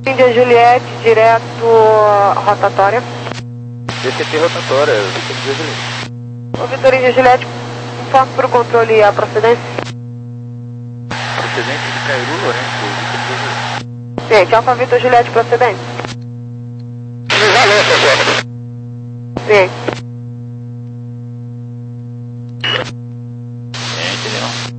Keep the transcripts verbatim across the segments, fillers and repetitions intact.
Índia Juliette, direto rotatória. D C T rotatória, Vitor Índia Juliette. O Vitor Índia Juliette, informe para o controle a procedência. Procedência de Cairu, Lourenço, Vitor Índia Juliette. Ciente, Alfa Vitor Juliette, procedente. Ciente. Ciente, Leão.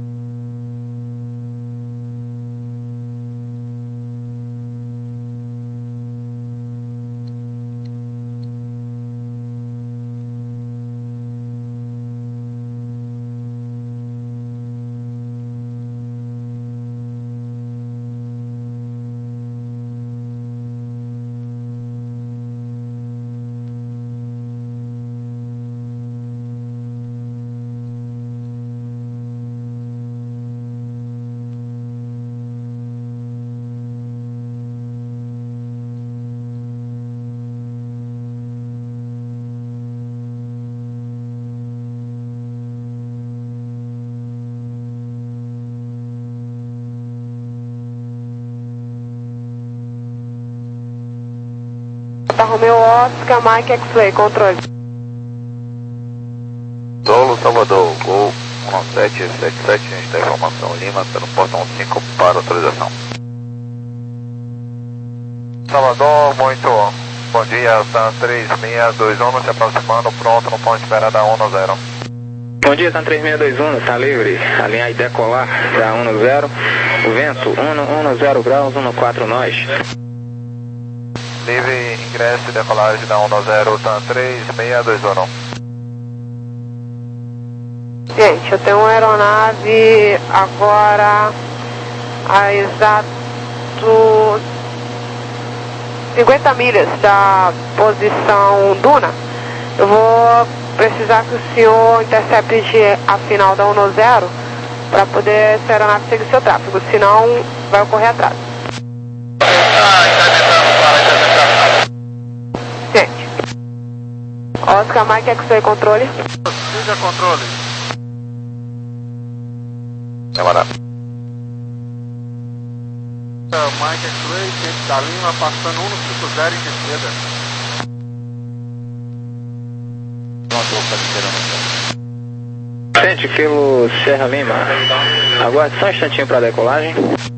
Romeu Oscar, Mike X-Ray, controle. Solo Salvador, Gol um sete sete sete, a gente está informação Lima, está no portão cinco para autorização. Salvador, muito bom dia, Tan três seis dois um, se aproximando, pronto no ponto de espera da um zero. Bom dia, Tan três seis dois um, está livre, alinhar e decolar da um zero, o vento um zero graus, um quatro nós. Livre, ingresso e decolagem da um zero, Tan três seis dois um. Gente, eu tenho uma aeronave agora a exato cinquenta milhas da posição Duna. Eu vou precisar que o senhor intercepte a final da um zero para poder essa aeronave seguir seu tráfego, senão vai ocorrer atraso. Gente, Oscar Mike X-Ray, controle. Siga controle. Camarada. Mike X-Ray, Ciente da Lima, passando um no cinco zero em descida. Pronto, está esperando. Ciente, Kilo Serra Lima, aguarde só um instantinho para decolagem.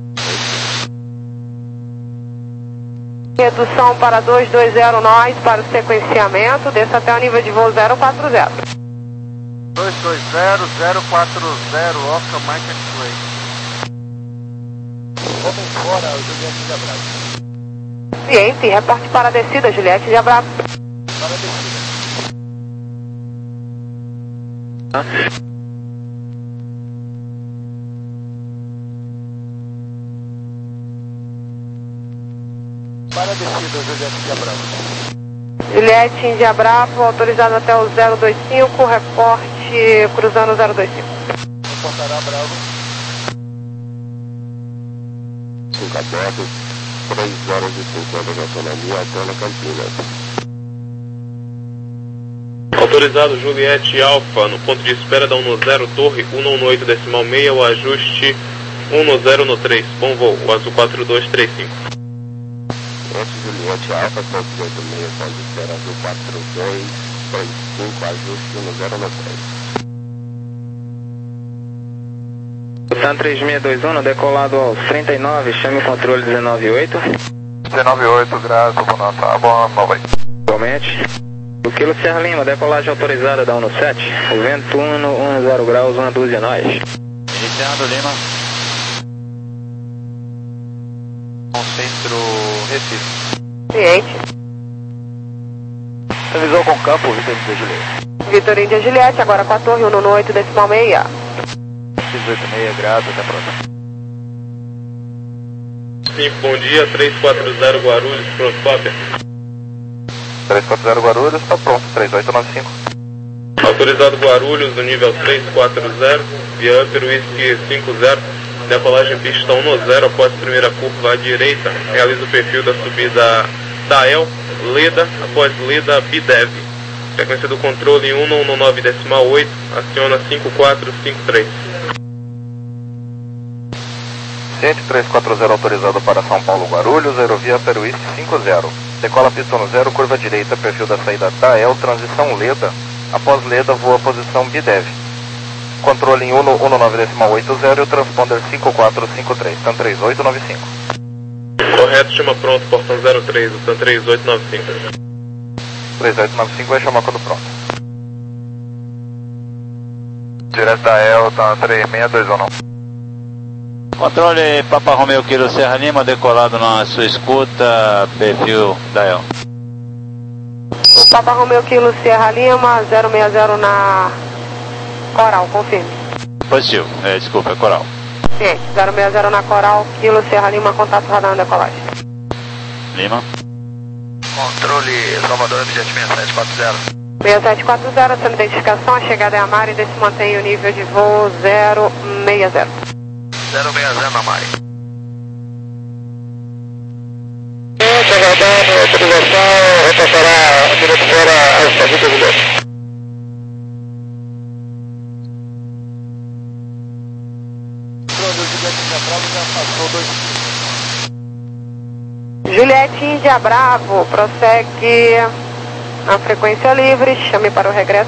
Redução para dois dois zero nós para o sequenciamento, desça até o nível de voo zero quatro zero. dois dois zero zero quatro zero, Oscar Mike X-Ray. Vamos embora, Juliette de Abraço. Ciente, reporte para a descida, Juliette de Abraço. Para a descida. Ah. Para a descida, Juliette de Abraço. Juliette Índia Bravo, autorizado até o zero dois cinco, reporte cruzando o zero dois cinco. Reportará Bravo. cinco a bordo, três horas e cinquenta de autonomia até na Campinas. Autorizado Juliette Alfa, no ponto de espera da um zero, torre cento e dezoito decimal seis, o ajuste um zero no três, bom voo, o azul quatro dois três cinco. Juliette Alfa, ponto de oito seis, ponto de espera azul quatro dois três cinco, ajuste um zero no três. Tan três seis dois um, decolado aos trinta e nove, chame o controle dezenove oito. dezenove oito, graças, boa noite, boa noite. Igualmente. O Kilo Serra Lima, decolagem autorizada da um sete, o vento um zero graus, uma dúzia nós. Iniciando Lima. Concentro Recife. Ciente. Revisou com campo, Vitor Índia Juliette. Vitor Índia Juliette, agora com a torre cento e oito decimal seis. dezoito seis, graças, até a próxima. Sim, bom dia, três quatro zero Guarulhos, pronto, cópia. três quatro zero Guarulhos, está pronto, três oito nove cinco. Autorizado Guarulhos, no nível três quatro zero, via Upper Whisky cinco zero, decolagem pista um zero, após a primeira curva à direita, realiza o perfil da subida da El, Leda, após Leda, Bidev. Sequência do controle um nove decimal oito, aciona cinco quatro cinco três. Gente, três quatro zero autorizado para São Paulo, Guarulhos, aerovia Peruíste cinco zero. Decola pista no zero, curva direita, perfil da saída da E L, transição Leda. Após Leda, voa posição B D E V. Controle em um nove oito zero e o transponder cinco quatro cinco três, TAM três oito nove cinco. Correto, chama pronto, portão zero três, TAM três oito nove cinco. três oito nove cinco vai chamar quando pronto. Direto da E L, TAM três seis dois um. Controle Papa Romeo Kilo Serra Lima, decolado na sua escuta, perfil da E L. Papa Romeo Kilo Serra Lima, zero seis zero na Coral, confirme. Positivo, é, desculpa, é Coral. Sim, zero seis zero na Coral, Kilo Serra Lima, contato radar na decolagem. Lima. Controle Salvador, objeto seis sete quatro zero. seis sete quatro zero, sendo identificação, a chegada é a Mari, desse mantém o nível de voo zero seis zero. zero seis zero na Mari. Aguardando a autorização, repassará direto fora a estação de Juliette. Juliette Índia Bravo, prossegue na frequência livre, chame para o regresso.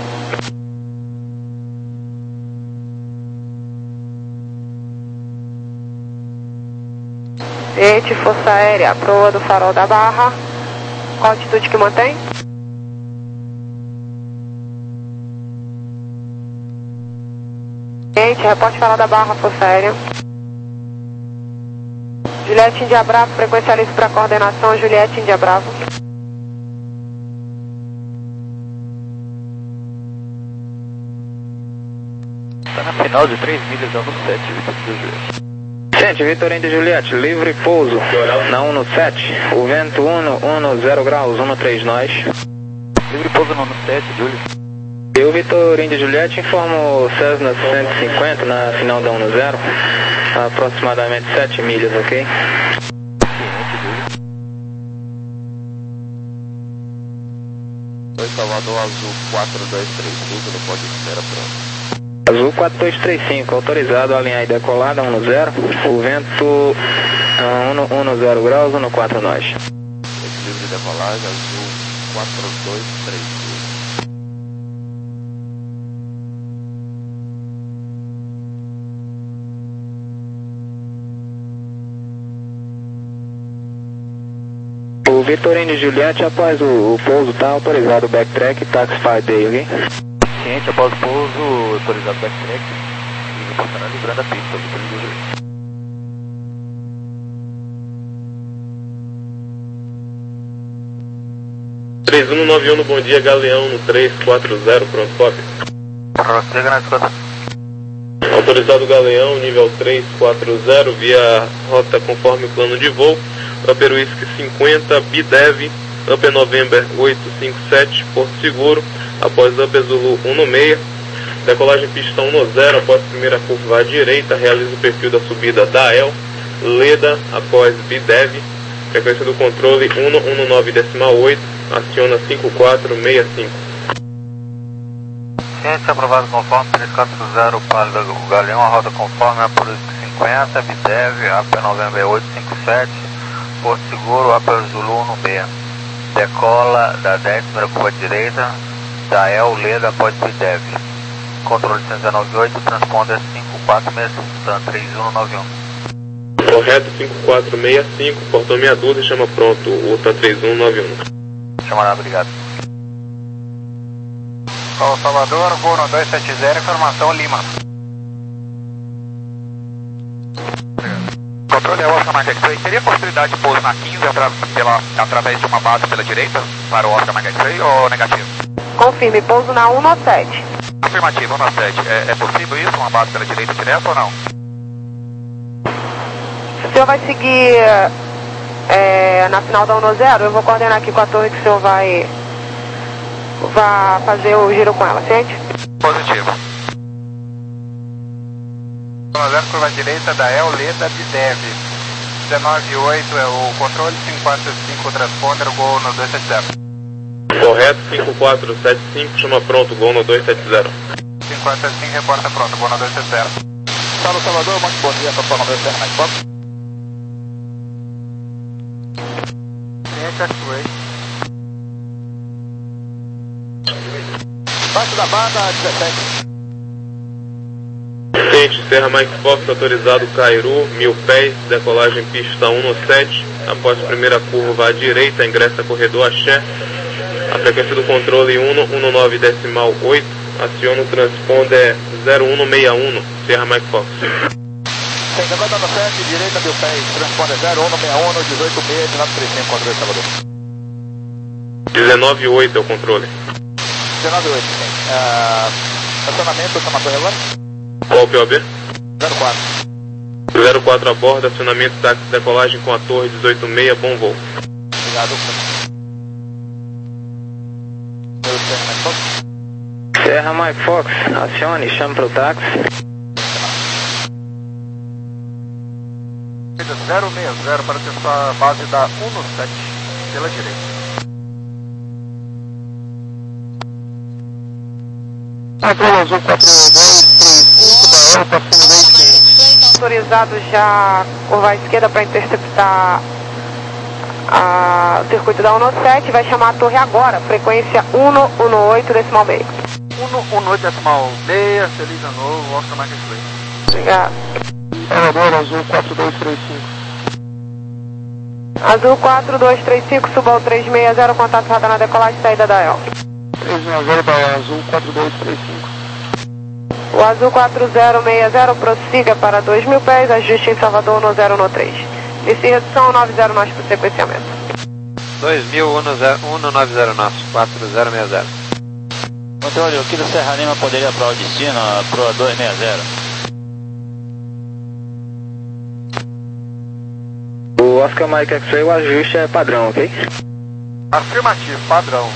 Gente, Força Aérea, proa do Farol da Barra. Qual a altitude que mantém? Gente, reporte Farol da Barra, Força Aérea. Juliette Índia Bravo, frequência livre para coordenação, Juliette Índia Bravo. Está na final de três milhas, dando sete, Vitor de Juliette. Gente, Vitor Índia Juliette, livre pouso na um sete, o vento um zero graus, um três nós. Livre pouso no um sete, Júlio. Eu, Vitor Índia Juliette, informo Cessna cento e cinquenta na final da um zero, aproximadamente sete milhas, ok? Oi, Salvador Azul quatro dois três cinco, no pode espera pronto. Azul quatro dois três cinco, autorizado a alinhar e decolar da um zero, o vento uh, um zero graus, um quatro nós. Livre de decolagem, Azul quatro dois três cinco. O Vitorino Juliette, após o, o pouso, está autorizado o backtrack, taxify day, ok? Ciente, após o pouso, autorizado backtrack, e funcionando livrando a pista, Vitorino Juliette. três um nove um no bom dia, Galeão no três quatro zero, pronto, copy. Prossiga na escuta. Autorizado Galeão, nível três quatro zero, via rota conforme o plano de voo, Upper Whisky cinquenta, B D E V, Upper November oito cinco sete, Porto Seguro, após Upper Zulu um seis, decolagem pista um zero, após primeira curva à direita, realiza o perfil da subida da E L, Leda, após B D E V, frequência do controle um nove oito, aciona cinco quatro seis cinco. Ciente aprovado conforme três quatro zero para o Galeão, a rota conforme a Porto cinquenta, B D E V, Upper November oito cinco sete, Porto Seguro, Upper Zulu um seis. Decola da dez, primeira curva direita, da E L, Leda, após B D E V. Controle cento e dezenove oito, transponder cinco quatro seis cinco, três um nove um. Correto, cinco quatro seis cinco, portão meia dúzia, chama pronto, U T A três um nove um. Chamará, obrigado. Paulo Salvador, voo no dois sete zero, informação Lima. Controle é Oscar Mike X-Ray. Teria possibilidade de pouso na quinze atra pela, através de uma base pela direita para o Oscar Mike X-Ray ou negativo? Confirme, pouso na um sete. Afirmativo, um sete. É, é possível isso? Uma base pela direita direto ou não? Se o senhor vai seguir é, na final da um zero, eu vou coordenar aqui com a torre que o senhor vai, vai fazer o giro com ela, certo? Positivo. um zero, curva direita da E L, Leda, B D E V. dezenove oito é o controle, cinco quatro cinco, transponder, gol no dois sete zero. Correto, cinco quatro sete cinco, chama pronto, gol no dois sete zero. cinco quatro sete cinco, reporta pronto, gol no dois sete zero. Paulo Salvador, muito bom dia, Papa Romeo Serra mais quatro. Mike X-Ray. Baixo da banda, dezessete. Tente, Serra Mike Fox, autorizado Cairu, mil pés, decolagem pista um no sete. Após a primeira curva à direita, ingressa corredor Axé. A frequência do controle um um nove decimal oito. Aciona o transponder zero um seis um, Serra Mike Fox. Tem que andar no sete, direita, mil pés, transponder zero um seis um, dezoito seis, dezenove trinta e cinco, controle Salvador. dezenove oito é o controle. dezenove oito, sim. Uh, acionamento, chama a torre agora? Qual o P O B? zero quatro. zero quatro a bordo, acionamento, táxi, decolagem com a torre dezoito seis, bom voo. Obrigado. Meu Serra Mike Fox. Serra Mike Fox, acione, chame para o táxi. zero seis zero para testar a base da um no sete, pela direita. Controle azul quatro dois três cinco da hora, passando bem quente. Autorizado já curvar à esquerda para interceptar a, o circuito da um no sete, vai chamar a torre agora, frequência um um oito decimal meio. um um oito decimal seis, feliz ano novo, Oscar Mike X-Ray. Obrigado. Salvador, azul quatro dois três cinco. Azul quatro dois três cinco, suba ao três seis zero, contato rota na decolagem, saída da E L. três seis zero da azul quatro dois três cinco. O azul quatro zero seis zero prossiga para dois mil pés, ajuste em Salvador no zero um três. Inicie redução nove zero nós para o sequenciamento. dois mil, um nove zero nosso, quatro zero seis zero. Controle, o Kilo Serra Lima poderia para o destino, para o dois seis zero. O Oscar Mike X-Ray, o ajuste é padrão, ok? Afirmativo, padrão.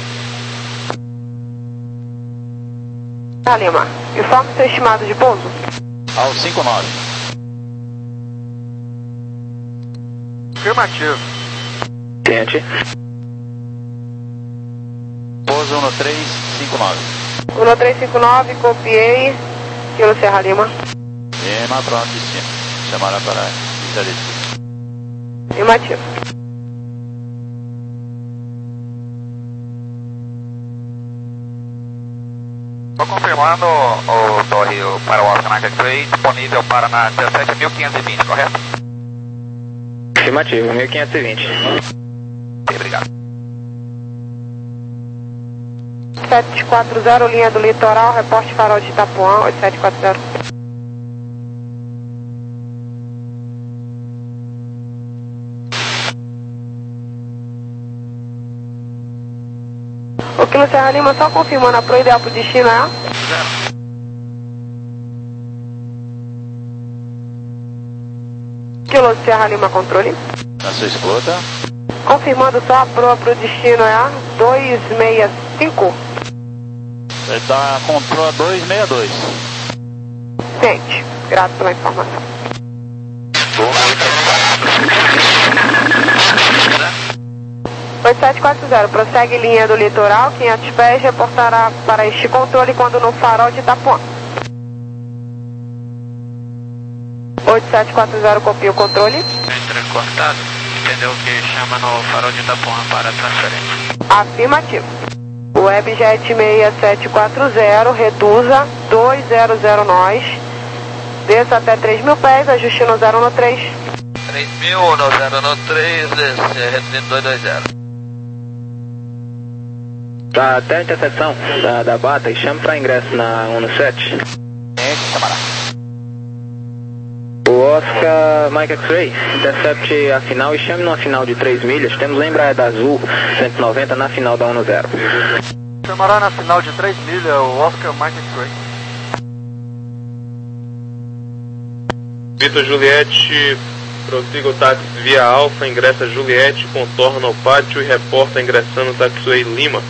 Tá, Lima. Informe seu estimado de pouso. Ao cinco nove. Afirmativo. Tente. Pouso um três cinco nove. um três cinco nove, copiei. Kilo Serra Lima. Lima, pronto, destino. Chamaram para visa destino. Afirmativo. Estou confirmando o torre para o Oscar Mike X-Ray, disponível para na dezessete mil quinhentos e vinte, correto? Afirmativo, mil quinhentos e vinte. Obrigado. sete quatro zero, linha do litoral, reporte farol de Itapuã, oito sete quatro zero. O Kilo Serra Lima, só confirmando a pro ideal pro destino, é? Kilo Serra Lima, controle. Na sua escuta. Confirmando só a proa pro destino, é? dois seis cinco. Ele está com proa dois seis dois. Gente, grato pela informação. oito sete quatro zero, prossegue linha do litoral, quinhentos pés, reportará para este controle quando no farol de Itapuã. oito sete quatro zero, copia o controle. Entre cortado, entendeu que chama no farol de Itapuã para transferência. Afirmativo. Webjet seis sete quatro zero, reduza dois zero zero nós, desça até três mil pés, ajuste no zero um três. três mil, no zero um três, desce, reduzindo dois dois zero. Tá até a interseção da, da Bata e chame para ingresso na um no sete. Gente, chamará. O Oscar Mike X-Ray, intercepte a final e chame numa final de três milhas. Temos lembra da Azul cento e noventa na final da um no zero. Chamará na final de três milhas o Oscar Mike X-Ray. Vitor Juliette, prossiga o táxi via Alfa, ingressa Juliette, contorna o pátio e reporta ingressando o taxiway Lima.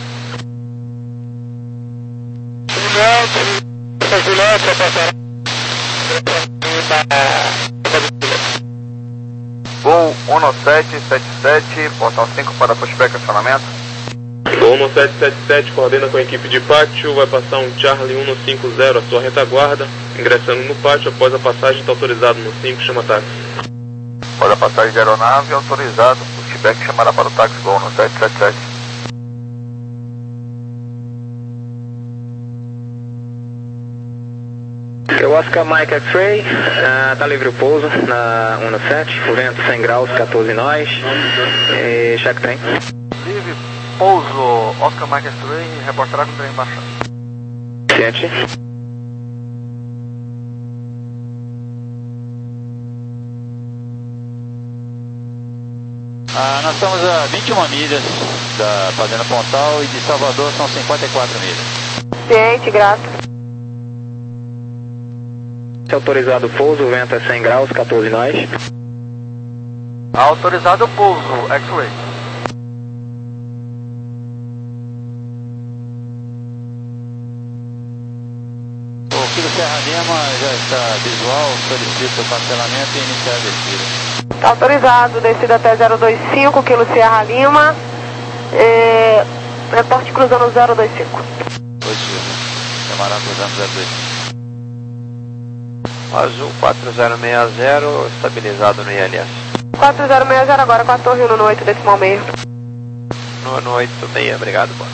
Gol um sete sete sete, portal cinco para pushback acionamento. Gol um sete sete sete, coordena com a equipe de pátio, vai passar um Charlie um cinco zero à sua retaguarda, ingressando no pátio, após a passagem está autorizado no cinco, chama táxi. Após a passagem de aeronave, autorizado, feedback chamada para o táxi Gol no sete sete sete. O Oscar Mike X-Ray, uh, tá livre o pouso na um no sete, o vento cem graus, quatorze nós, e check trem. Livre pouso, Oscar Mike X-Ray, reportará com o trem baixando. Ciente. Ah, nós estamos a vinte e uma milhas da Fazenda Pontal e de Salvador são cinquenta e quatro milhas. Ciente, grato. Autorizado o pouso, o vento é cem graus, quatorze nós. Autorizado o pouso, X-Ray. O Kilo Serra Lima já está visual, solicita o cancelamento e iniciar a descida. Está autorizado, descida até zero dois cinco, Kilo Sierra Lima. É, reporte cruzando zero dois cinco. Positivo. Camarão cruzando zero dois cinco. Azul quatro zero seis zero, estabilizado no I L S. quatro zero seis zero agora com a torre no oito decimal meio. No, no oito seis, obrigado, boa.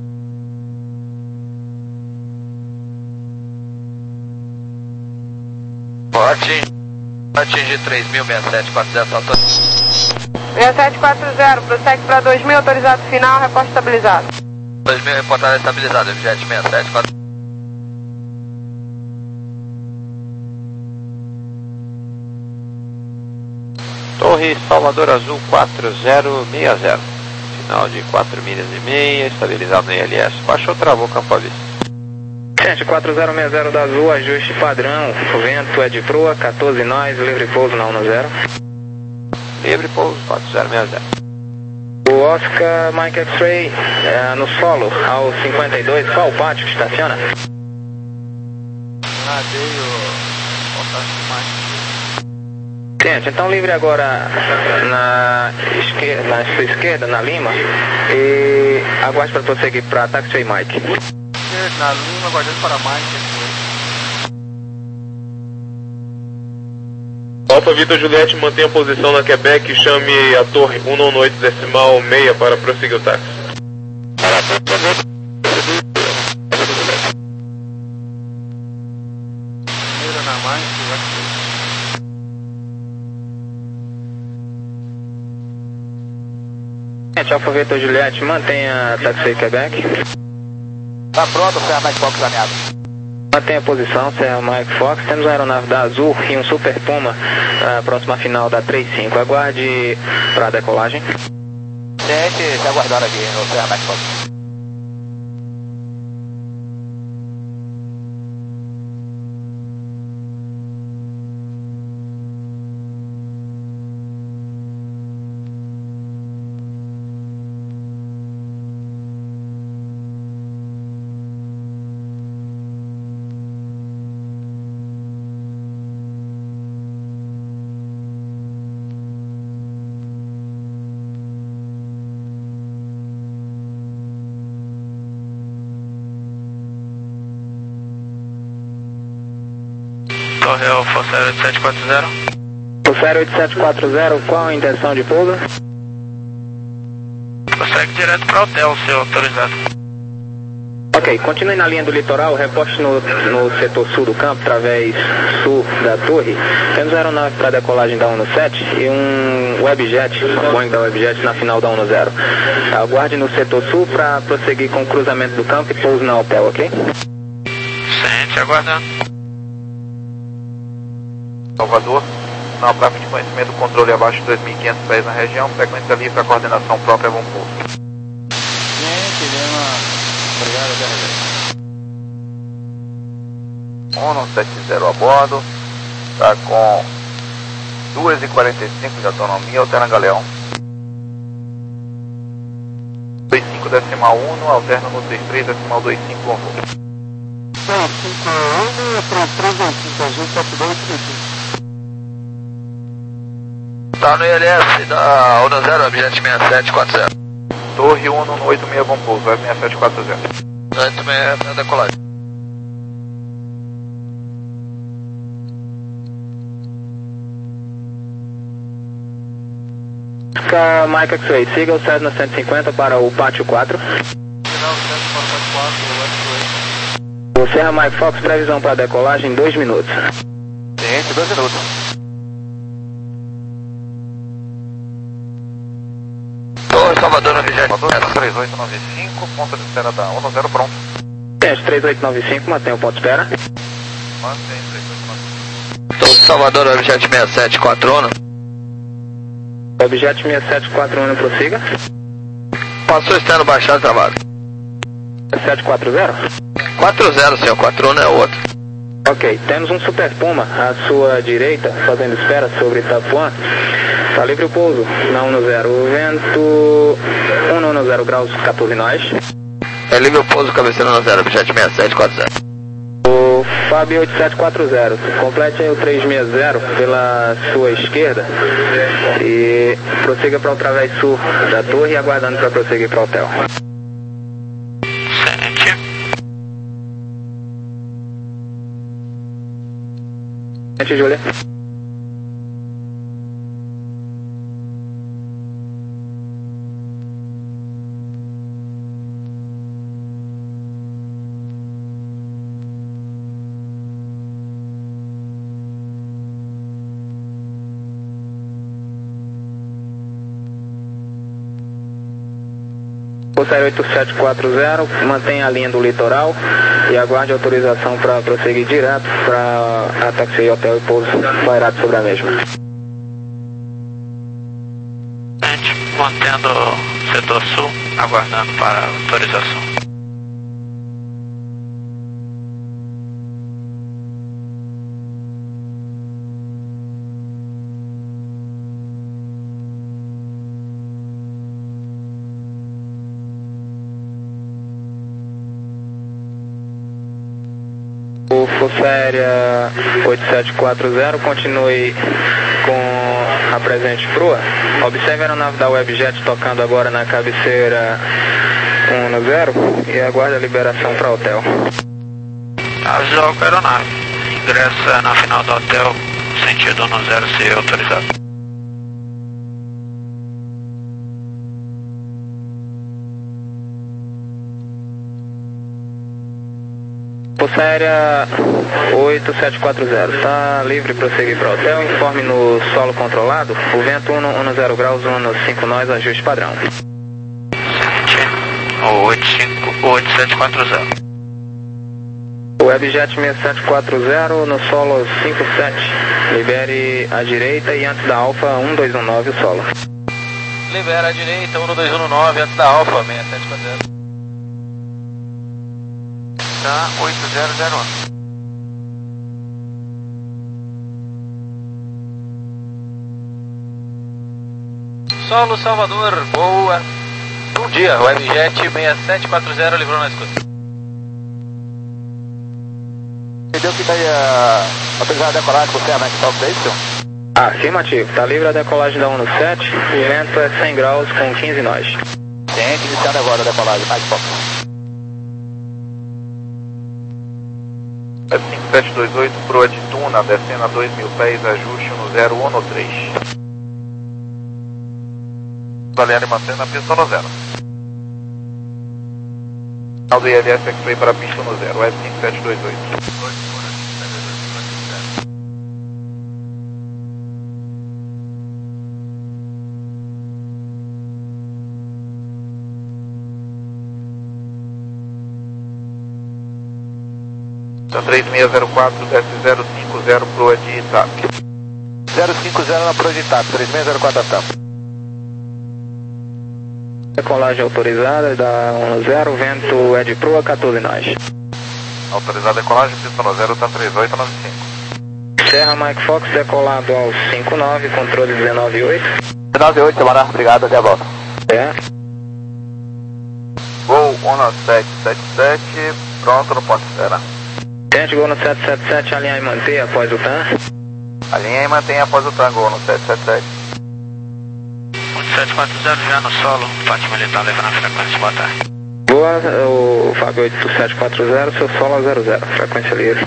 Pode atingir três mil, sessenta e sete quatro zero, faltou. sessenta e sete quatro zero, prossegue para dois mil, autorizado final, reporte estabilizado. dois mil reportado estabilizado, jet sessenta e sete quatro. Torre Salvador Azul quatro zero seis zero. Final de quatro milhas e meia, estabilizado no I L S. Baixou, travou, campo à vista. Gente, quatro zero seis zero da Azul, ajuste padrão, o vento é de proa, quatorze nós, livre pouso na um no zero. Livre pouso, quatro zero seis zero. O Oscar Mike X-Ray, é, no solo, ao cinquenta e dois, qual pátio que estaciona? Radeio, Oscar Mike. Gente, então livre agora na esquerda, na sua esquerda, na Lima, e aguarde para prosseguir para Taxiway Mike. Na Lima, aguardando para Mike. Alfa Vitor Juliette, mantenha a posição na Quebec e chame a torre cento e dezenove decimal seis para prosseguir o táxi. Primeiro na Mike, Gente, Alfa Vitor Juliette, mantenha Taxiway Quebec. Tá pronto, Serra Mike Fox alinhado. Mantenha a posição, Serra Mike Fox. Temos uma aeronave da Azul e um Super Puma, uh, próxima final da trinta e cinco. Aguarde para a decolagem. Gente, se aguardando aqui no Serra Mike Fox. Torre Alfa zero oito sete quatro zero. zero oito sete quatro zero, qual a intenção de pouso? Prossegue direto para o hotel, seu autorizado. Ok, continue na linha do litoral, reposte no, no setor sul do campo, através sul da torre. Temos aeronave para decolagem da um no sete e um Webjet, um Boeing da Webjet na final da um no zero. Aguarde no setor sul para prosseguir com o cruzamento do campo e pouso na hotel, ok? Sente, aguardando. Salvador, na prova de conhecimento, controle abaixo de dois mil e quinhentos pés na região, frequência livre para coordenação própria, bom pouso. Gente, Lima, obrigado, um sete zero a bordo, está com duas e quarenta e cinco de autonomia, alterna Galeão. dois cinco decimal um, alterna no seis três decimal dois cinco, bom pouso. cinco um, três três dois cinco, Azul, sete dois três cinco. Tá no I L S da um no zero, objeto sessenta e sete quatro zero. Torre um no oito seis, bom pouso, vai sessenta e sete quatro zero. oito seis para decolagem. Oscar Mike X-Ray, siga o Cessna cento e cinquenta para o pátio quatro. O Serra Mike Fox, previsão para decolagem em dois minutos. Ciente, dois minutos. Ô, Salvador, objeto três oito nove cinco, ponto de espera da um zero pronto. Ciente, três oito nove cinco, mantém o ponto de espera. Mantém, três oito nove cinco. Tô Salvador, objeto sessenta e sete, quatro Uno. Objeto sessenta e sete, quatro Uno, prossiga. Passou externo baixado, trabalho. sete quatro zero? quatro zero, senhor, quatro Uno é outro. Ok, temos um Super Puma à sua direita, fazendo espera sobre Itapuã. Está livre o pouso, na um zero, vento um zero graus, quatorze nós. É livre o pouso, cabeceira no zero, objeto sessenta e sete, quatro zero. O Fábio oito sete quatro zero, complete o três seis zero pela sua esquerda e prossiga para o través sul da torre, aguardando para prosseguir para o hotel. Gente, Júlia. Série oito sete quatro zero, mantenha a linha do litoral e aguarde autorização para prosseguir direto para a taxi hotel e pouso pairado sobre a mesma. Mantendo o setor sul, aguardando para autorização. O Fosséria oito sete quatro zero, continue com a presente proa. Observe a aeronave da Webjet tocando agora na cabeceira um zero e aguarde a liberação para o hotel. Avisou com a aeronave. Ingressa na final do hotel, sentido um zero ser autorizado. Fosséria oito sete quatro zero, está livre para prosseguir para o hotel, informe no solo controlado, o vento um zero graus, um cinco nós, ajuste padrão. oito sete quatro zero. Webjet sessenta e sete quatro zero, no solo cinco sete, libere a direita e antes da Alfa um dois um nove o solo. Libera a direita, um dois um nove, antes da Alfa, sessenta e sete quatro zero. Tá, oito zero zero um. Solo Salvador, boa. Bom dia, Webjet sessenta e sete quatro zero livrou na escuta. Entendeu que daí a autorizada a decolagem você é Mike Fox, é isso? Afirmativo, está livre a decolagem da um sete, o vento é cem graus com quinze nós. Ciente, iniciando agora a decolagem, Mike Fox. É cinco sete dois oito, proa de Tuna, descendo a dois mil pés, ajuste no zero um três. Valendo e mantendo a pista no zero. Final do I L S X-Ray para a pista no zero, é cinco sete dois oito. Então três seis zero quatro, desce zero cinco zero, proa de Itap. zero cinco zero na proa de Itap, três seis zero quatro Itap. Decolagem autorizada da um zero, vento é de proa, quatorze nós. Autorizada a decolagem, pista no zero, tá três oito nove cinco. Serra Mike Fox, decolado ao cinco nove, controle dezenove oito. dezenove oito, semana, obrigado, até a volta. É. Gol um sete sete sete, pronto no ponto de espera. Tente gol no sete sete sete, alinhar e manter após o T A N. Alinha e mantém após o tango no sete sete sete. oito sete quatro zero já no solo, Fátima militar levando a frequência, boa tarde. Boa, o Fábio oito sete quatro zero, seu solo a zero zero, frequência livre.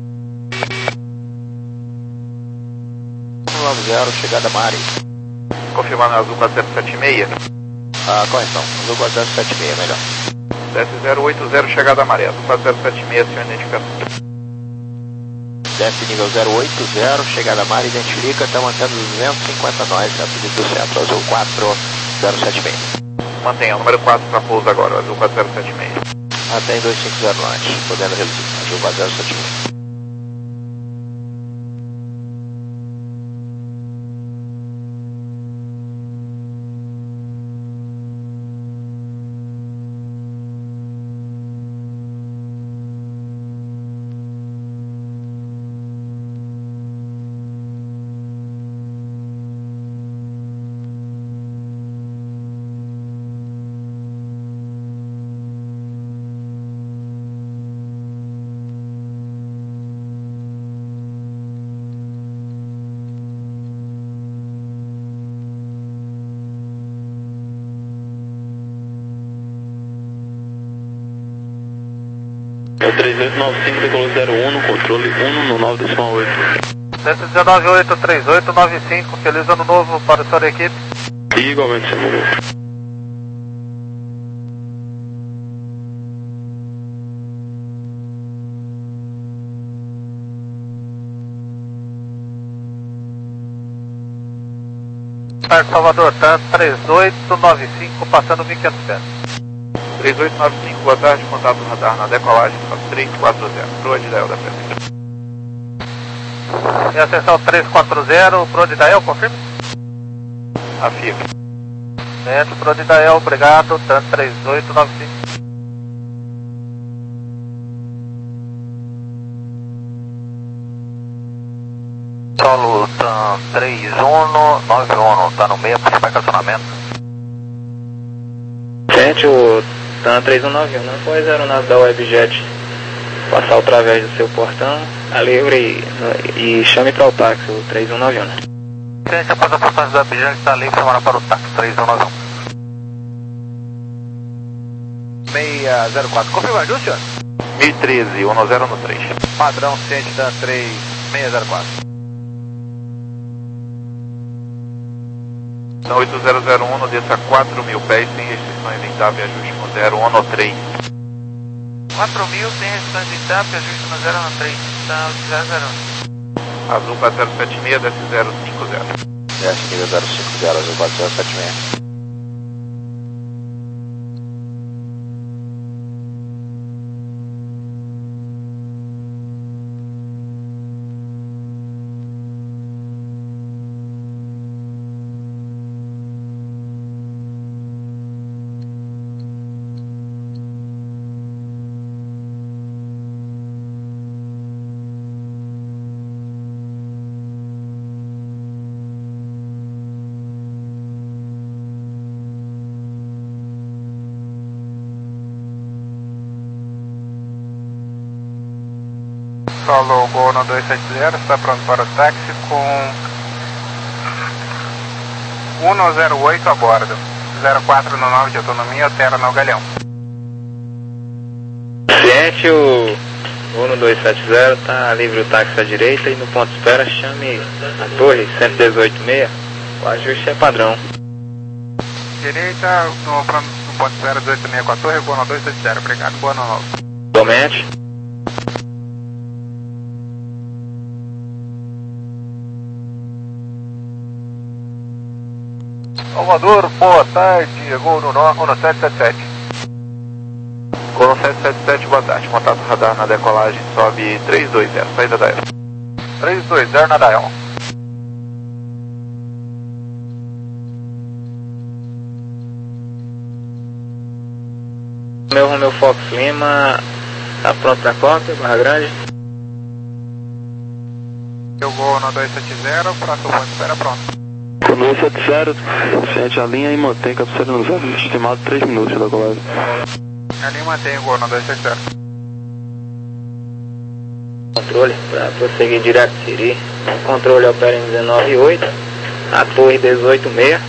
um nove zero, chegada Mari. confirmando Azul quatro zero sete seis. Ah, correção, Azul quatro zero sete seis, melhor. Desce zero oito zero, chegada a maré, Azul quatro zero sete seis, senhor identificação. Desce nível zero oito zero, chegada a mar, identifica, está mantendo duzentos e cinquenta nós, a pedido do centro, Azul quatro zero sete seis. Mantenha o número quatro para pouso agora, Azul quatro zero sete seis. Mantém dois cinco zero antes, podendo reduzir, Azul quatro zero sete seis. É o três oito nove cinco, decolou zero um no controle um no nove decimal oito. Desce dezenove oito três oito nove cinco, feliz ano novo para a sua equipe. E igualmente, senhor. Parque Salvador, tá três oito nove cinco, passando mil e quinhentos pés. três oito nove cinco, boa tarde, contato radar na decolagem, três quatro zero, proa de Dael da frente. E acessão três quatro zero, proa de Dael, confirma? Afirma. Dentro, proa de Dael, obrigado, tá três oito nove cinco. Solo, tá três um nove um, tá no meio, para estacionamento. Gente, o TAM três um nove um, não pode aeronave da Webjet passar através do seu portão, a livre e, e chame para o táxi, o três um nove um. Gente, após a postagem do Webjet está livre, chamando para o táxi, três um nove um. seis zero quatro, confirma ajuste, senhor? mil e treze, um zero no três. Padrão ciente da três seis zero quatro. oito zero zero um, desça quatro mil pés, sem restrições em T A P, ajuste no zero um no três. quatro mil sem restrições em T A P, ajuste no zero um no três, tá zero zero um. Azul quatro zero sete seis, desce zero cinco zero. Desce nível zero cinco zero, Azul quatro zero sete seis. Solo Gol no dois sete zero, está pronto para o táxi com um zero oito a bordo, zero quatro no nove de autonomia, altera no Galeão. Gente, o Uno dois sete zero está livre o táxi à direita e no ponto de espera chame a torre cento e dezoito seis, o ajuste é padrão. Direita, no, no ponto de espera dezoito seis com a torre, Gol no dois sete zero, obrigado, boa ano novo. Igualmente. Salvador, boa tarde, Gol no Uno sete sete sete. Gol no sete sete sete, boa tarde, contato radar na decolagem, sobe três dois zero, saída da Dael. três dois zero na Dael. Meu Romeo Fox Lima, tá pronto para cópia, Barra Grande? Eu Gol no dois sete zero, próximo ponto de espera pronto. Com dois sete zero, sente a linha e mantém captura no zero, estimado três minutos da colagem. A linha mantém o Gol no dois sete zero. Controle para prosseguir direto Siri. Controle opera em dezenove oito, a torre dezoito seis.